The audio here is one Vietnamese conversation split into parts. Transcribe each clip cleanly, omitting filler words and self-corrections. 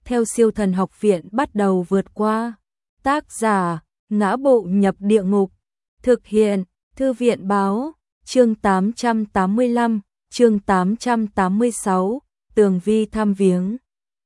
theo Siêu Thần Học Viện bắt đầu vượt qua. Tác giả: Ngã Bộ Nhập Địa Ngục. Thực hiện: Thư viện báo. Chương 885, chương 886, Tường Vi thăm viếng.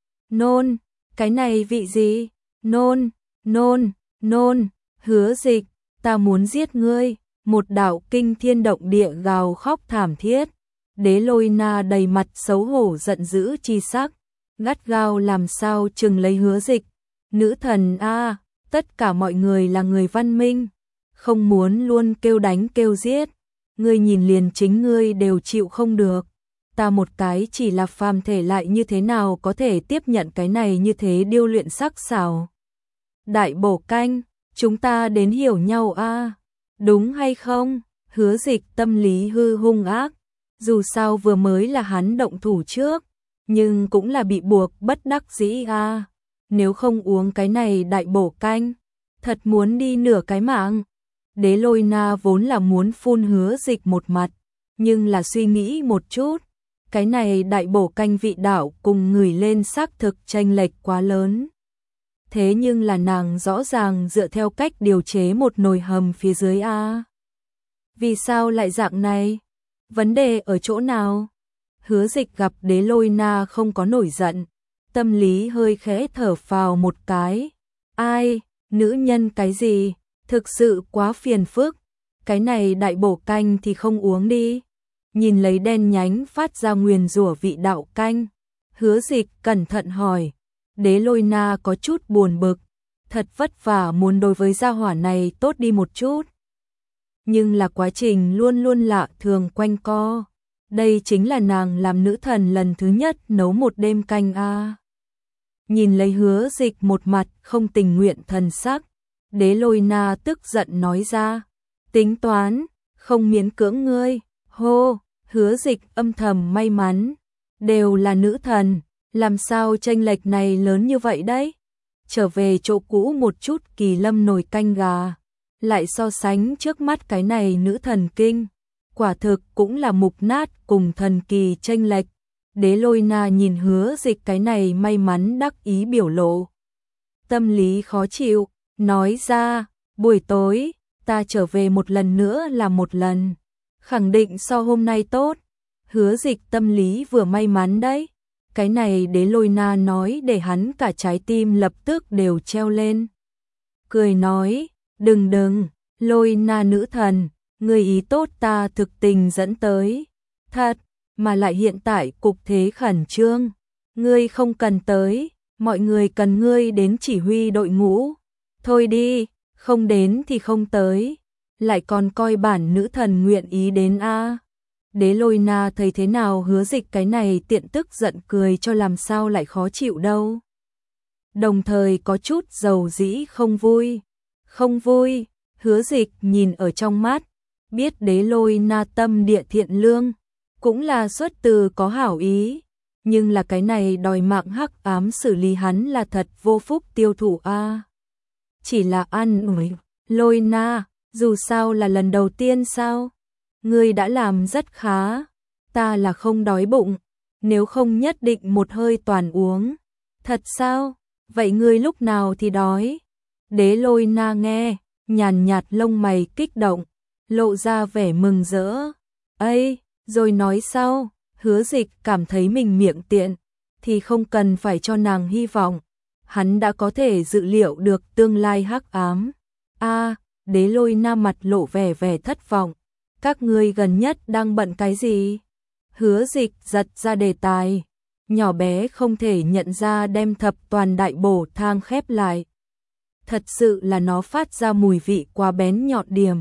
Nôn, cái này vị gì? Nôn, nôn, nôn, Hứa Dịch, ta muốn giết ngươi. Một đạo kinh thiên động địa gào khóc thảm thiết. Đế Lôi Na đầy mặt xấu hổ giận dữ chi sắc, gắt gao làm sao chừng lấy Hứa Dịch. Nữ thần a, tất cả mọi người là người văn minh, không muốn luôn kêu đánh kêu giết. Ngươi nhìn liền chính ngươi đều chịu không được. Ta một cái chỉ là phàm thể lại như thế nào có thể tiếp nhận cái này như thế điêu luyện sắc sảo. Đại bổ canh, chúng ta đến hiểu nhau a, đúng hay không? Hứa Dịch tâm lý hung ác, dù sao vừa mới là hắn động thủ trước, nhưng cũng là bị buộc bất đắc dĩ a. Nếu không uống cái này đại bổ canh, thật muốn đi nửa cái mạng. Đế Lôi Na vốn là muốn phun Hứa Dịch một mặt, nhưng là suy nghĩ một chút, cái này đại bổ canh vị đạo cùng người lên xác thực chênh lệch quá lớn. Thế nhưng là nàng rõ ràng dựa theo cách điều chế một nồi hầm phía dưới a. Vì sao lại dạng này? Vấn đề ở chỗ nào? Hứa Dịch gặp Đế Lôi Na không có nổi giận, tâm lý hơi khẽ thở phào một cái. Ai, nữ nhân cái gì? Thực sự quá phiền phức. Cái này đại bổ canh thì không uống đi. Nhìn lấy đen nhánh phát ra nguyền rủa vị đạo canh, Hứa Dịch cẩn thận hỏi. Đế Lôi Na có chút buồn bực, thật vất vả muốn đối với gia hỏa này tốt đi một chút. Nhưng là quá trình luôn luôn lạ thường quanh co. Đây chính là nàng làm nữ thần lần thứ nhất nấu một đêm canh a. Nhìn lấy Hứa Dịch một mặt không tình nguyện thần sắc, Đế Lôi Na tức giận nói ra, tính toán, không miễn cưỡng ngươi. Hô, Hứa Dịch âm thầm may mắn, đều là nữ thần, làm sao chênh lệch này lớn như vậy đấy? Trở về chỗ cũ một chút Kỳ Lâm nồi canh gà, lại so sánh trước mắt cái này nữ thần kinh, quả thực cũng là mục nát cùng thần kỳ chênh lệch. Đế Lôi Na nhìn Hứa Dịch cái này may mắn đắc ý biểu lộ, tâm lý khó chịu, nói ra, buổi tối, ta trở về một lần nữa là một lần, khẳng định so hôm nay tốt. Hứa Dịch tâm lý vừa may mắn đấy, cái này Đế Lôi Na nói để hắn cả trái tim lập tức đều treo lên. Cười nói, đừng, Lôi Na nữ thần, người ý tốt ta thực tình dẫn tới. Thật, mà lại hiện tại cục thế khẩn trương, ngươi không cần tới, mọi người cần ngươi đến chỉ huy đội ngũ. Thôi đi, không đến thì không tới, lại còn coi bản nữ thần nguyện ý đến a. Đế Lôi Na thấy thế nào Hứa Dịch cái này tiện tức giận cười cho làm sao lại khó chịu đâu. Đồng thời có chút dầu dĩ không vui. Không vui, Hứa Dịch nhìn ở trong mắt, biết Đế Lôi Na tâm địa thiện lương, cũng là xuất từ có hảo ý, nhưng là cái này đòi mạng hắc ám xử lý hắn là thật vô phúc tiêu thụ a. Chỉ là ăn ủi, Lôi Na, dù sao là lần đầu tiên sao? Ngươi đã làm rất khá, ta là không đói bụng, nếu không nhất định một hơi toàn uống. Thật sao? Vậy ngươi lúc nào thì đói? Đế Lôi Na nghe, nhàn nhạt lông mày kích động, lộ ra vẻ mừng rỡ. Ây, rồi nói sau, Hứa Dịch cảm thấy mình miệng tiện, thì không cần phải cho nàng hy vọng. Hắn đã có thể dự liệu được tương lai hắc ám. A, Đế Lôi Na mặt lộ vẻ thất vọng. Các ngươi gần nhất đang bận cái gì? Hứa Dịch giật ra đề tài, nhỏ bé không thể nhận ra đem thập toàn đại bổ thang khép lại. Thật sự là nó phát ra mùi vị quá bén nhọn điểm,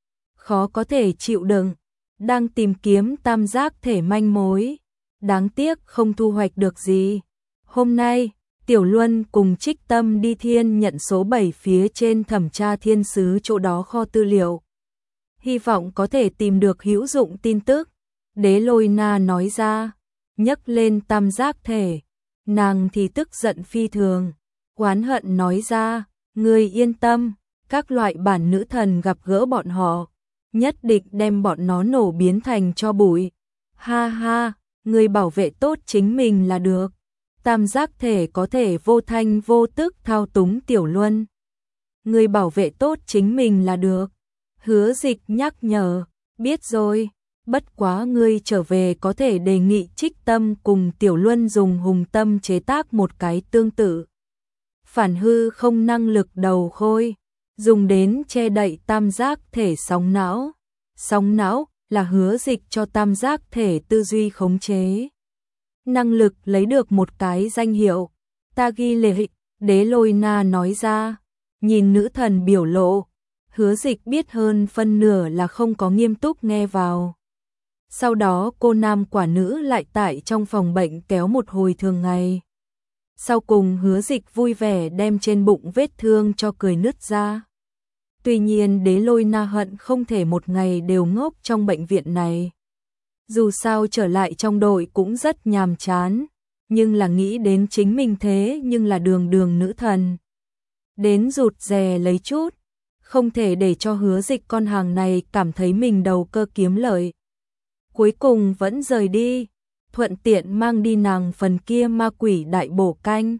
khó có thể chịu đựng. Đang tìm kiếm tam giác thể manh mối, đáng tiếc không thu hoạch được gì. Hôm nay, Tiểu Luân cùng Trích Tâm đi Thiên nhận số 7 phía trên thẩm tra thiên sứ chỗ đó kho tư liệu. Hy vọng có thể tìm được hữu dụng tin tức. Đế Lôi Na nói ra, nhấc lên tam giác thể. Nàng thì tức giận phi thường, oán hận nói ra, ngươi yên tâm, các loại bản nữ thần gặp gỡ bọn họ, nhất định đem bọn nó nổ biến thành tro bụi. Ha ha, ngươi bảo vệ tốt chính mình là được. tam giác thể có thể vô thanh vô tức thao túng Tiểu Luân. Ngươi bảo vệ tốt chính mình là được. Hứa Dịch nhắc nhở, biết rồi, bất quá ngươi trở về có thể đề nghị Trích Tâm cùng Tiểu Luân dùng hùng tâm chế tác một cái tương tự. Phản hư không năng lực đầu khôi, dùng đến che đậy tam giác thể sóng não. Sóng não là Hứa Dịch cho tam giác thể tư duy khống chế. Năng lực lấy được một cái danh hiệu, ta ghi lệ, Đế Lôi Na nói ra, nhìn nữ thần biểu lộ, Hứa Dịch biết hơn phân nửa là không có nghiêm túc nghe vào. Sau đó cô nam quả nữ lại tại trong phòng bệnh kéo một hồi thường ngày. Sau cùng Hứa Dịch vui vẻ đem trên bụng vết thương cho cười nứt ra. Tuy nhiên Đế Lôi Na hận không thể một ngày đều ngốc trong bệnh viện này. Dù sao trở lại trong đội cũng rất nhàm chán, nhưng là nghĩ đến chính mình thế nhưng là đường đường nữ thần. Đến rụt rè lấy chút, không thể để cho Hứa Dịch con hàng này cảm thấy mình đầu cơ kiếm lợi. Cuối cùng vẫn rời đi, thuận tiện mang đi nàng phần kia ma quỷ đại bổ canh.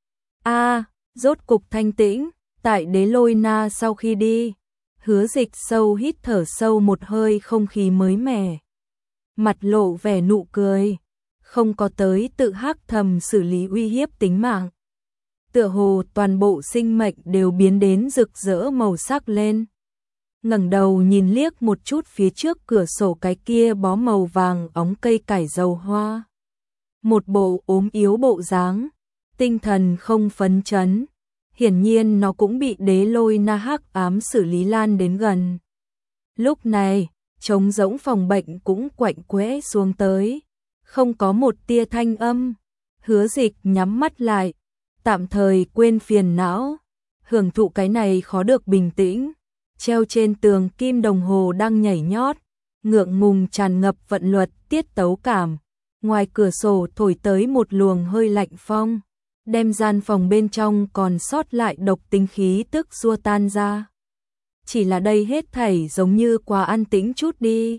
Rốt cục thanh tĩnh, tại Đế Lôi Na sau khi đi, Hứa Dịch sâu hít thở sâu một hơi không khí mới mẻ. Mặt lộ vẻ nụ cười, không có tới tự hắc thầm xử lý uy hiếp tính mạng. Tựa hồ toàn bộ sinh mệnh đều biến đến rực rỡ màu sắc lên. Ngẩng đầu nhìn liếc một chút phía trước cửa sổ cái kia bó màu vàng óng cây cải dầu hoa. Một bộ ốm yếu bộ dáng, tinh thần không phấn chấn. Hiển nhiên nó cũng bị Đế Lôi Na hắc ám xử lý lan đến gần. Lúc này, trống rỗng phòng bệnh cũng quạnh quẽ xuống tới, không có một tia thanh âm. Hứa Dịch nhắm mắt lại, tạm thời quên phiền não, hưởng thụ cái này khó được bình tĩnh. Treo trên tường kim đồng hồ đang nhảy nhót, ngượng ngùng tràn ngập vận luật tiết tấu cảm. Ngoài cửa sổ thổi tới một luồng hơi lạnh phong, đem gian phòng bên trong còn sót lại độc tính khí tức xua tan ra. Chỉ là đây hết thảy giống như quá an tĩnh chút đi.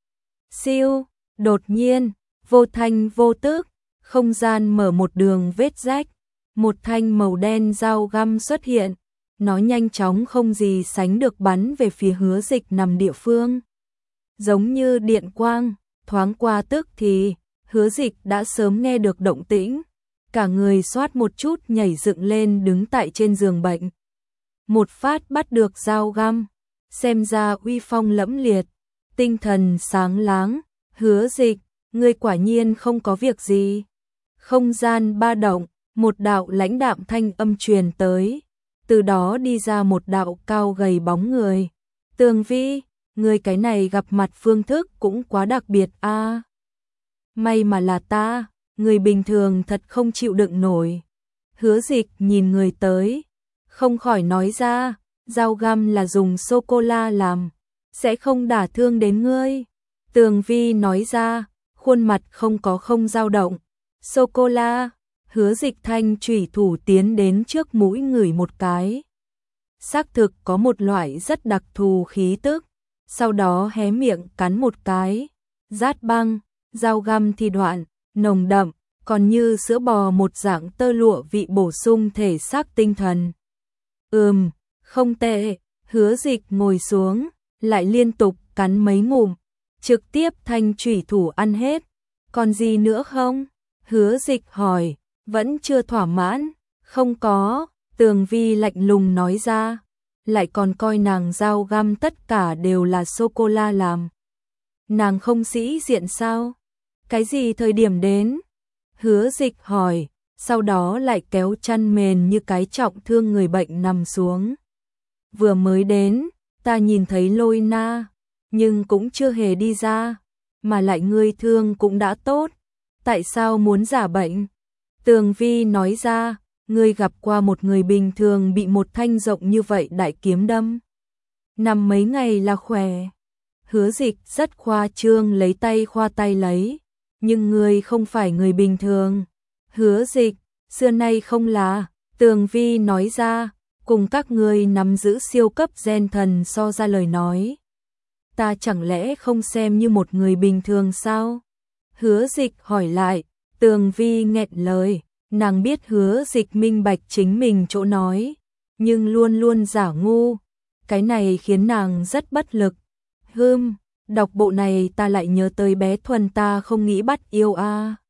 Siêu, đột nhiên, vô thanh vô tức, không gian mở một đường vết rách, một thanh màu đen dao găm xuất hiện, nó nhanh chóng không gì sánh được bắn về phía Hứa Dịch nằm địa phương. Giống như điện quang, thoáng qua tức thì, Hứa Dịch đã sớm nghe được động tĩnh, cả người xoát một chút nhảy dựng lên đứng tại trên giường bệnh. Một phát bắt được dao găm, xem ra uy phong lẫm liệt, tinh thần sáng láng. Hứa Dịch, ngươi quả nhiên không có việc gì. Không gian ba động, một đạo lãnh đạm thanh âm truyền tới, từ đó đi ra một đạo cao gầy bóng người. Tường Vi, ngươi cái này gặp mặt phương thức cũng quá đặc biệt a. May mà là ta, người bình thường thật không chịu đựng nổi. Hứa Dịch nhìn người tới, không khỏi nói ra, dao găm là dùng sô-cô-la làm, sẽ không đả thương đến ngươi. Tường Vi nói ra, khuôn mặt không dao động. Sô-cô-la, Hứa Dịch thanh chủy thủ tiến đến trước mũi ngửi một cái. Xác thực có một loại rất đặc thù khí tức, sau đó hé miệng cắn một cái, rát băng, dao găm thì đoạn, nồng đậm, còn như sữa bò một dạng tơ lụa vị bổ sung thể xác tinh thần. Không tệ. Hứa Dịch ngồi xuống, lại liên tục cắn mấy ngụm, trực tiếp thanh chủy thủ ăn hết. Còn gì nữa không? Hứa Dịch hỏi, vẫn chưa thỏa mãn. Không có, Tường Vi lạnh lùng nói ra, lại còn coi nàng dao găm tất cả đều là sô-cô-la làm. Nàng không sĩ diện sao? Cái gì thời điểm đến? Hứa Dịch hỏi, sau đó lại kéo chăn mền như cái trọng thương người bệnh nằm xuống. Vừa mới đến, ta nhìn thấy Lôi Na, nhưng cũng chưa hề đi ra, mà lại ngươi thương cũng đã tốt, tại sao muốn giả bệnh? Tường Vi nói ra, ngươi gặp qua một người bình thường bị một thanh rộng như vậy đại kiếm đâm, nằm mấy ngày là khỏe. Hứa Dịch rất khoa trương lấy tay khoa tay lấy, nhưng ngươi không phải người bình thường. Hứa Dịch, xưa nay không là. Tường Vi nói ra, cùng các ngươi nắm giữ siêu cấp gen thần so ra lời nói, ta chẳng lẽ không xem như một người bình thường sao? Hứa Dịch hỏi lại. Tường Vi nghẹn lời, Nàng biết Hứa Dịch minh bạch chính mình chỗ nói, nhưng luôn luôn giả ngu, cái này khiến nàng rất bất lực. Đọc bộ này ta lại nhớ tới bé Thuần ta không nghĩ bắt yêu a.